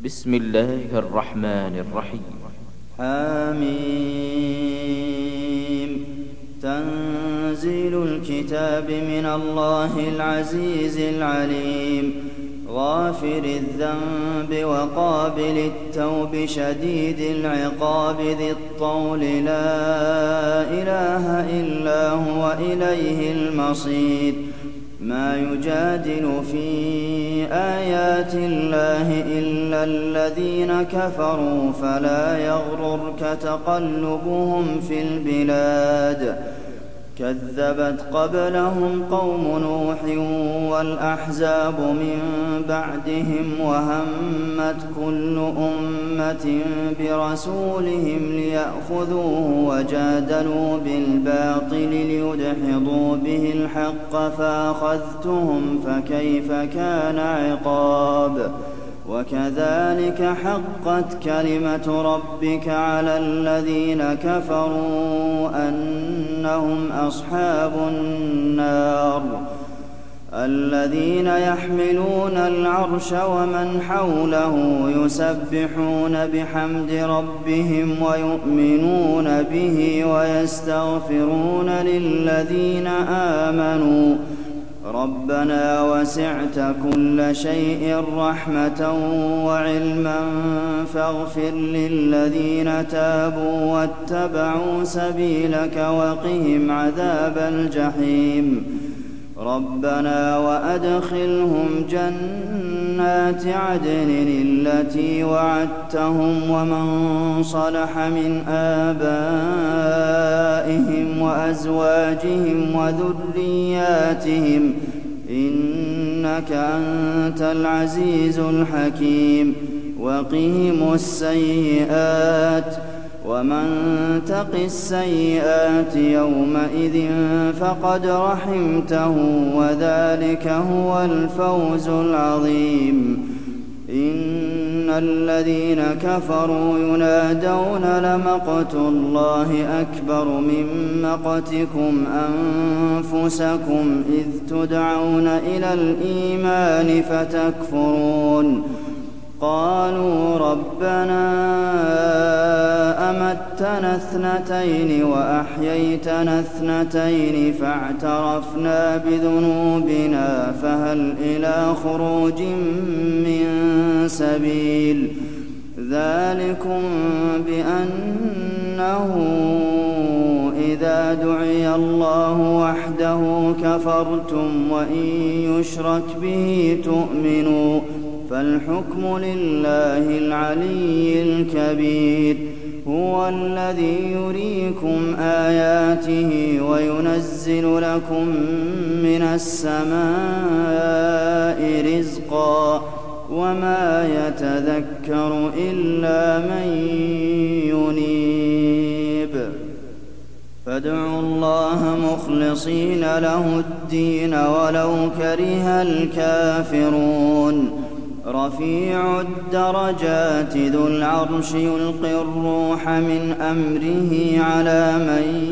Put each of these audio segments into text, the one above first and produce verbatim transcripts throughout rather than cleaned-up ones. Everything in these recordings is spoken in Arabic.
بسم الله الرحمن الرحيم. حميم. تنزيل الكتاب من الله العزيز العليم، غافر الذنب وقابل التوب شديد العقاب ذي الطول، لا إله إلا هو إليه المصير. ما يجادل في آيات الله إلا الذين كفروا، فلا يغررك تقلبهم في البلاد. كذبت قبلهم قوم نوح والأحزاب من بعدهم، وهمت كل أمة برسولهم ليأخذوه، وجادلوا بالباطل ليدحضوا به الحق، فأخذتهم فكيف كان عقاب. وكذلك حقت كلمة ربك على الذين كفروا أنهم أصحاب النار. الذين يحملون العرش ومن حوله يسبحون بحمد ربهم ويؤمنون به ويستغفرون للذين آمنوا ربنا وسعت كل شيء رحمة وعلما، فاغفر للذين تابوا واتبعوا سبيلك وقهم عذاب الجحيم. ربنا وأدخلهم جنات عدن التي وعدتهم ومن صلح من آبائهم وأزواجهم وذرياتهم، إنك أنت العزيز الحكيم. وقهم السيئات، ومن تق السيئات يومئذ فقد رحمته، وذلك هو الفوز العظيم. إن الذين كفروا ينادون لمقت الله أكبر من مقتكم أنفسكم إذ تدعون إلى الإيمان فتكفرون. قالوا ربنا أمتنا اثنتين وأحييتنا اثنتين فاعترفنا بذنوبنا فهل إلى خروج من سبيل. ذلكم بأنه إذا دعي الله وحده كفرتم وإن يشرك به تؤمنوا، فالحكم لله العلي الكبير. هو الذي يريكم آياته وينزل لكم من السماء رزقا، وما يتذكر إلا من ينيب. فادعوا الله مخلصين له الدين ولو كره الكافرون. رفيع الدرجات ذو العرش يلقي الروح من أمره على من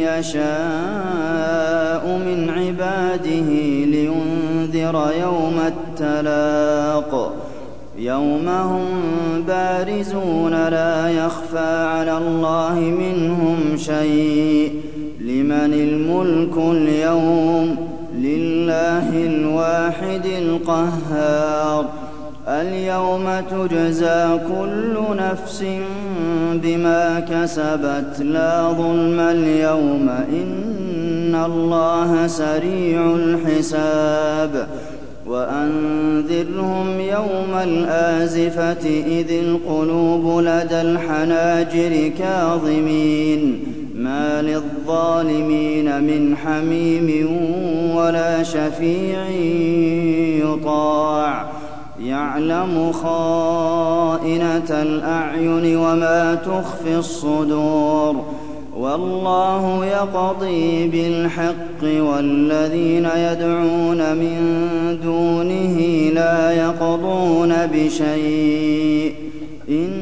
يشاء من عباده لينذر يوم التلاق. يوم هم بارزون لا يخفى على الله منهم شيء. لمن الملك اليوم؟ لله الواحد القهار. اليوم تجزى كل نفس بما كسبت لا ظلم اليوم، إن الله سريع الحساب. وأنذرهم يوم الآزفة إذ القلوب لدى الحناجر كاظمين، ما للظالمين من حميم ولا شفيع يطاع. يعلم خائنة الأعين وما تخفي الصدور، والله يقضي بالحق والذين يدعون من دونه لا يقضون بشيء،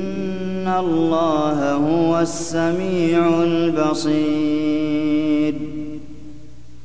إن الله هو السميع البصير.